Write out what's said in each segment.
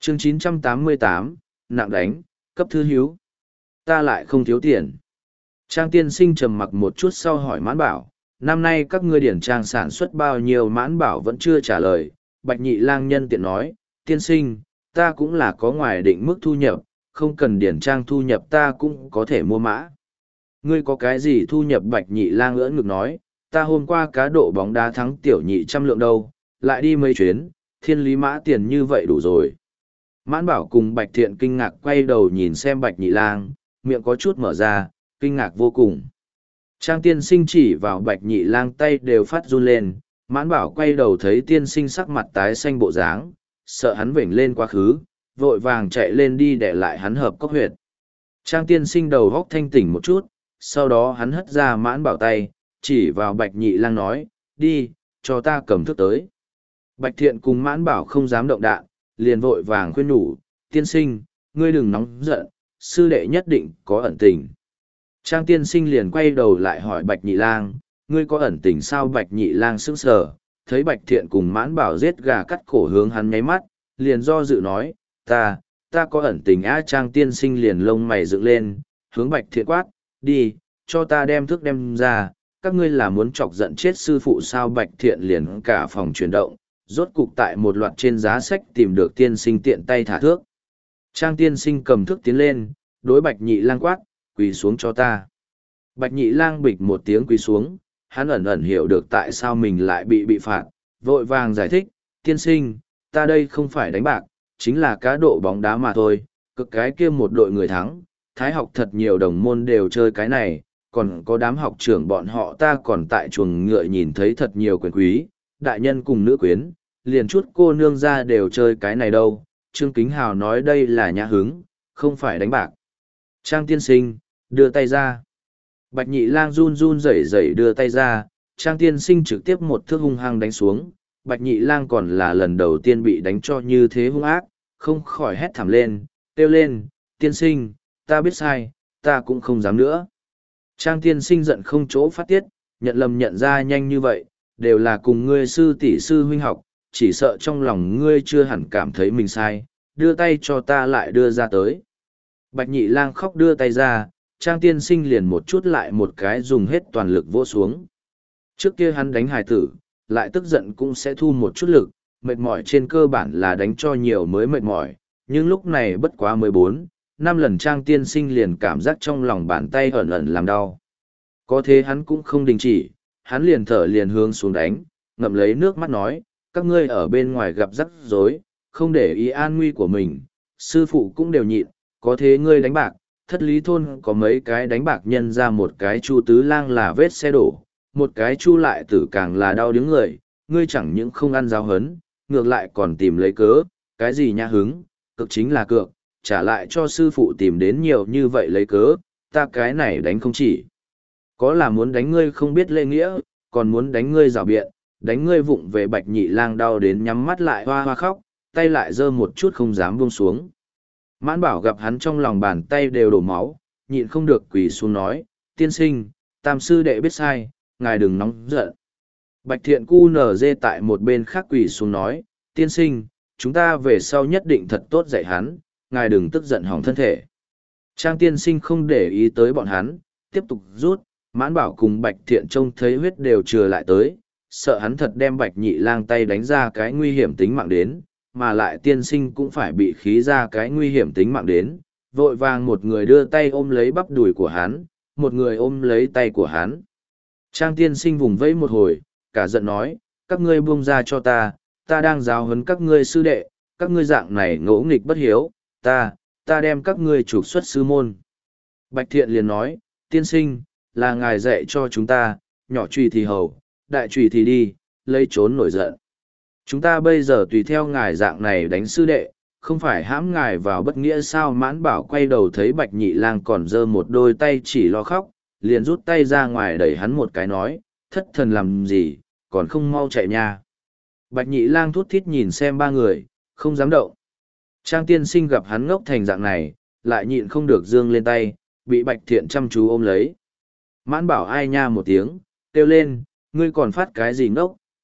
Chương 988, nặng đánh, cấp thư hiếu. Ta lại không thiếu tiền. Trang tiên sinh trầm mặc một chút sau hỏi Mãn Bảo, năm nay các ngươi điển trang sản xuất bao nhiêu? Mãn Bảo vẫn chưa trả lời. Bạch Nhị Lang nhân tiện nói, tiên sinh, ta cũng là có ngoài định mức thu nhập, không cần điển trang thu nhập ta cũng có thể mua mã. Ngươi có cái gì thu nhập? Bạch Nhị Lang ưỡn ngực nói, ta hôm qua cá độ bóng đá thắng tiểu nhị 100 lượng đâu, lại đi mấy chuyến, thiên lý mã tiền như vậy đủ rồi. Mãn Bảo cùng Bạch Thiện kinh ngạc quay đầu nhìn xem Bạch Nhị Lang, miệng có chút mở ra, kinh ngạc vô cùng. Trang tiên sinh chỉ vào Bạch Nhị Lang tay đều phát run lên, Mãn Bảo quay đầu thấy tiên sinh sắc mặt tái xanh bộ dáng, sợ hắn vểnh lên quá khứ, vội vàng chạy lên đi để lại hắn hợp cốc huyệt. Trang tiên sinh đầu góc thanh tỉnh một chút, sau đó hắn hất ra Mãn Bảo tay, chỉ vào Bạch Nhị Lang nói, đi, cho ta cầm thước tới. Bạch Thiện cùng Mãn Bảo không dám động đạn, liền vội vàng khuyên nhủ, tiên sinh, ngươi đừng nóng giận, sư đệ nhất định có ẩn tình. Trang tiên sinh liền quay đầu lại hỏi Bạch Nhị Lang, ngươi có ẩn tình sao? Bạch Nhị Lang sững sờ, thấy Bạch Thiện cùng Mãn Bảo giết gà cắt cổ hướng hắn nháy mắt, liền do dự nói, ta có ẩn tình á. Trang tiên sinh liền lông mày dựng lên, hướng Bạch Thiện quát, đi, cho ta đem thước đem ra, các ngươi là muốn chọc giận chết sư phụ sao? Bạch Thiện liền cả phòng chuyển động, rốt cục tại một loạt trên giá sách tìm được tiên sinh tiện tay thả thước. Trang tiên sinh cầm thước tiến lên, đối Bạch Nhị Lang quát, quỳ xuống cho ta. Bạch Nhị Lang bịch một tiếng quỳ xuống, hắn ẩn ẩn hiểu được tại sao mình lại bị phạt, vội vàng giải thích, tiên sinh, ta đây không phải đánh bạc, chính là cá độ bóng đá mà thôi, cực cái kia một đội người thắng, thái học thật nhiều đồng môn đều chơi cái này, còn có đám học trưởng bọn họ ta còn tại chuồng ngựa nhìn thấy thật nhiều quyền quý, đại nhân cùng nữ quyến, liền chút cô nương ra đều chơi cái này đâu. Trương Kính Hào nói đây là nhã hứng, không phải đánh bạc. Trang tiên sinh, đưa tay ra. Bạch Nhị Lang run run rẩy rẩy đưa tay ra, Trang tiên sinh trực tiếp một thước hung hăng đánh xuống. Bạch Nhị Lang còn là lần đầu tiên bị đánh cho như thế hung ác, không khỏi hét thảm lên, kêu lên, tiên sinh, ta biết sai, ta cũng không dám nữa. Trang tiên sinh giận không chỗ phát tiết, nhận lầm nhận ra nhanh như vậy, đều là cùng ngươi sư tỷ sư huynh học, chỉ sợ trong lòng ngươi chưa hẳn cảm thấy mình sai, đưa tay cho ta lại đưa ra tới. Bạch Nhị Lang khóc đưa tay ra, Trang tiên sinh liền một chút lại một cái dùng hết toàn lực vỗ xuống. Trước kia hắn đánh hài tử, lại tức giận cũng sẽ thu một chút lực, mệt mỏi trên cơ bản là đánh cho nhiều mới mệt mỏi, nhưng lúc này bất quá 14, 5 lần Trang tiên sinh liền cảm giác trong lòng bàn tay ẩn ẩn làm đau. Có thế hắn cũng không đình chỉ, hắn liền thở liền hướng xuống đánh, ngậm lấy nước mắt nói, các ngươi ở bên ngoài gặp rắc rối, không để ý an nguy của mình, sư phụ cũng đều nhịn, có thế ngươi đánh bạc, thất lý thôn có mấy cái đánh bạc nhân ra một cái Chu Tứ Lang là vết xe đổ, một cái Chu Lại Tử càng là đau đứng người, ngươi chẳng những không ăn giáo hấn, ngược lại còn tìm lấy cớ, cái gì nhã hứng, cực chính là cược, trả lại cho sư phụ tìm đến nhiều như vậy lấy cớ, ta cái này đánh không chỉ. Có là muốn đánh ngươi không biết lễ nghĩa, còn muốn đánh ngươi rào biện, đánh ngươi vụng về. Bạch Nhị Lang đau đến nhắm mắt lại hoa hoa khóc, tay lại giơ một chút không dám buông xuống. Mãn Bảo gặp hắn trong lòng bàn tay đều đổ máu, nhịn không được quỳ xuống nói, tiên sinh, tam sư đệ biết sai, ngài đừng nóng giận. Bạch Thiện cu nở dê tại một bên khác quỳ xuống nói, tiên sinh, chúng ta về sau nhất định thật tốt dạy hắn, ngài đừng tức giận hỏng thân thể. Trang tiên sinh không để ý tới bọn hắn, tiếp tục rút, Mãn Bảo cùng Bạch Thiện trông thấy huyết đều trừa lại tới, sợ hắn thật đem Bạch Nhị Lang tay đánh ra cái nguy hiểm tính mạng đến, mà lại tiên sinh cũng phải bị khí ra cái nguy hiểm tính mạng đến, vội vàng một người đưa tay ôm lấy bắp đùi của hắn, một người ôm lấy tay của hắn. Trang tiên sinh vùng vẫy một hồi, cả giận nói, các ngươi buông ra cho ta đang giáo huấn các ngươi sư đệ, các ngươi dạng này ngỗ nghịch bất hiếu, ta đem các ngươi trục xuất sư môn. Bạch Thiện liền nói, tiên sinh, là ngài dạy cho chúng ta, nhỏ trùy thì hầu, đại trùy thì đi, lấy trốn nổi giận. Chúng ta bây giờ tùy theo ngài dạng này đánh sư đệ, không phải hãm ngài vào bất nghĩa sao? Mãn Bảo quay đầu thấy Bạch Nhị Lang còn giơ một đôi tay chỉ lo khóc, liền rút tay ra ngoài đẩy hắn một cái nói, thất thần làm gì, còn không mau chạy nha. Bạch Nhị Lang thút thít nhìn xem ba người, không dám động. Trang tiên sinh gặp hắn ngốc thành dạng này, lại nhịn không được giương lên tay, bị Bạch Thiện chăm chú ôm lấy. Mãn Bảo ai nha một tiếng, kêu lên, ngươi còn phát cái gì ngốc,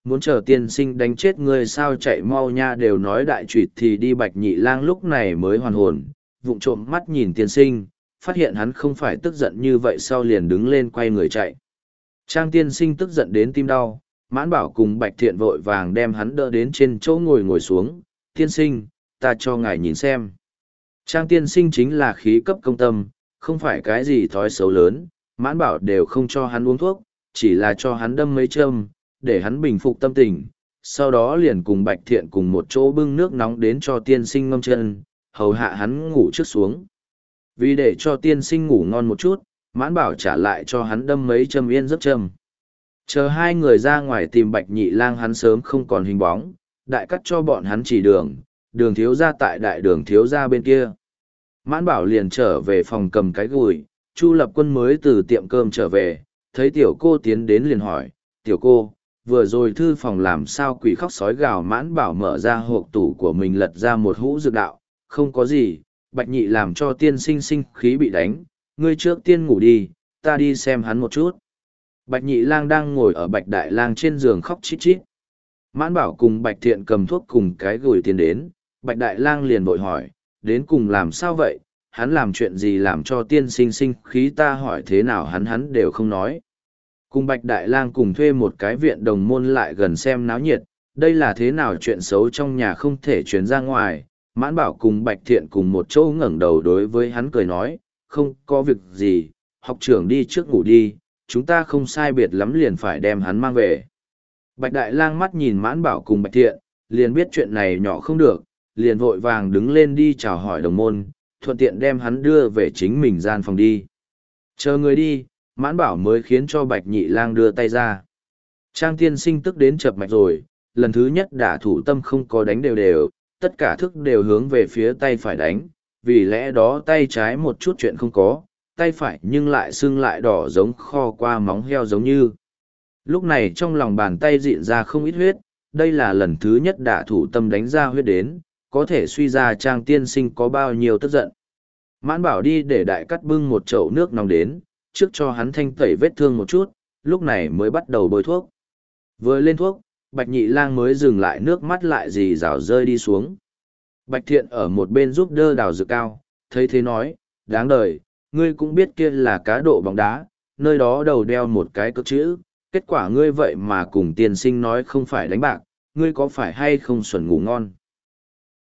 muốn chờ tiên sinh đánh chết ngươi sao, chạy mau nha. Đều nói đại trụy thì đi. Bạch Nhị Lang lúc này mới hoàn hồn, vụng trộm mắt nhìn tiên sinh, phát hiện hắn không phải tức giận như vậy sau liền đứng lên quay người chạy. Trang tiên sinh tức giận đến tim đau, Mãn Bảo cùng Bạch Thiện vội vàng đem hắn đỡ đến trên chỗ ngồi xuống. Tiên sinh, ta cho ngài nhìn xem. Trang tiên sinh chính là khí cấp công tâm, không phải cái gì thói xấu lớn, Mãn Bảo đều không cho hắn uống thuốc, chỉ là cho hắn đâm mấy châm, để hắn bình phục tâm tình. Sau đó liền cùng Bạch Thiện cùng một chỗ bưng nước nóng đến cho tiên sinh ngâm chân, hầu hạ hắn ngủ trước xuống. Vì để cho tiên sinh ngủ ngon một chút, Mãn Bảo trả lại cho hắn đâm mấy châm yên giấc châm. Chờ hai người ra ngoài tìm Bạch Nhị Lang, hắn sớm không còn hình bóng, đại cắt cho bọn hắn chỉ đường, đường thiếu gia tại đại đường thiếu gia bên kia. Mãn Bảo liền trở về phòng cầm cái gùi, Chu Lập Quân mới từ tiệm cơm trở về, thấy tiểu cô tiến đến liền hỏi, tiểu cô, vừa rồi thư phòng làm sao quỷ khóc sói gào. Mãn Bảo mở ra hộp tủ của mình lật ra một hũ dược đạo, không có gì, Bạch Nhị làm cho tiên sinh sinh khí bị đánh, ngươi trước tiên ngủ đi, ta đi xem hắn một chút. Bạch Nhị Lang đang ngồi ở Bạch Đại Lang trên giường khóc chít chít. Mãn Bảo cùng Bạch Thiện cầm thuốc cùng cái gùi tiến đến, Bạch Đại Lang liền vội hỏi, đến cùng làm sao vậy, hắn làm chuyện gì làm cho tiên sinh sinh khí, ta hỏi thế nào hắn đều không nói. Cùng Bạch Đại Lang cùng thuê một cái viện đồng môn lại gần xem náo nhiệt, đây là thế nào chuyện xấu trong nhà không thể truyền ra ngoài. Mãn Bảo cùng Bạch Thiện cùng một chỗ ngẩng đầu đối với hắn cười nói, không có việc gì, học trưởng đi trước ngủ đi, chúng ta không sai biệt lắm liền phải đem hắn mang về. Bạch Đại Lang mắt nhìn Mãn Bảo cùng Bạch Thiện, liền biết chuyện này nhỏ không được, liền vội vàng đứng lên đi chào hỏi đồng môn, thuận tiện đem hắn đưa về chính mình gian phòng đi. Chờ người đi, Mãn Bảo mới khiến cho Bạch Nhị Lang đưa tay ra. Trang tiên sinh tức đến chập mạch rồi, lần thứ nhất đả thủ tâm không có đánh đều đều, tất cả thức đều hướng về phía tay phải đánh, vì lẽ đó tay trái một chút chuyện không có, tay phải nhưng lại sưng lại đỏ giống kho qua móng heo giống như. Lúc này trong lòng bàn tay dịn ra không ít huyết, đây là lần thứ nhất đả thủ tâm đánh ra huyết đến, có thể suy ra Trang tiên sinh có bao nhiêu tức giận. Mãn Bảo đi để đại cắt bưng một chậu nước nóng đến, trước cho hắn thanh tẩy vết thương một chút, lúc này mới bắt đầu bôi thuốc. Vừa lên thuốc, Bạch Nhị Lang mới dừng lại, nước mắt lại rì rào rơi đi xuống. Bạch Thiện ở một bên giúp đỡ đào dược cao, thấy thế nói, đáng đời, ngươi cũng biết kia là cá độ bóng đá, nơi đó đầu đeo một cái cược chữ, kết quả ngươi vậy mà cùng tiên sinh nói không phải đánh bạc, ngươi có phải hay không xuẩn ngủ ngon.